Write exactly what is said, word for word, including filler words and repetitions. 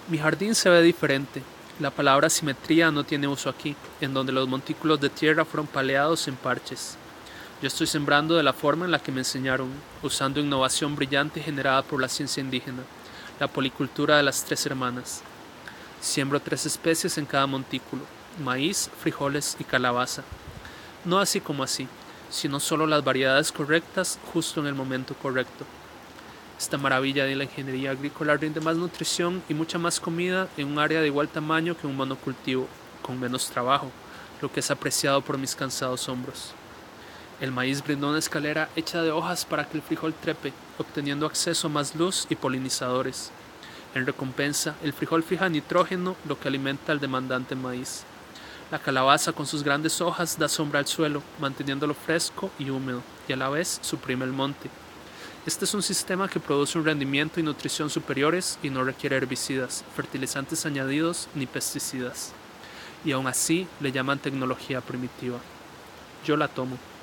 Mi jardín se ve diferente. La palabra simetría no tiene uso aquí, en donde los montículos de tierra fueron paleados en parches. Yo estoy sembrando de la forma en la que me enseñaron, usando innovación brillante generada por la ciencia indígena, la policultura de las tres hermanas. Siembro tres especies en cada montículo: maíz, frijoles y calabaza. No así como así, sino solo las variedades correctas justo en el momento correcto. Esta maravilla de la ingeniería agrícola rinde más nutrición y mucha más comida en un área de igual tamaño que un monocultivo, con menos trabajo, lo que es apreciado por mis cansados hombros. El maíz brinda una escalera hecha de hojas para que el frijol trepe, obteniendo acceso a más luz y polinizadores. En recompensa, el frijol fija nitrógeno, lo que alimenta al demandante maíz. La calabaza con sus grandes hojas da sombra al suelo, manteniéndolo fresco y húmedo, y a la vez suprime el monte. Este es un sistema que produce un rendimiento y nutrición superiores y no requiere herbicidas, fertilizantes añadidos ni pesticidas. Y aún así le llaman tecnología primitiva. Yo la tomo.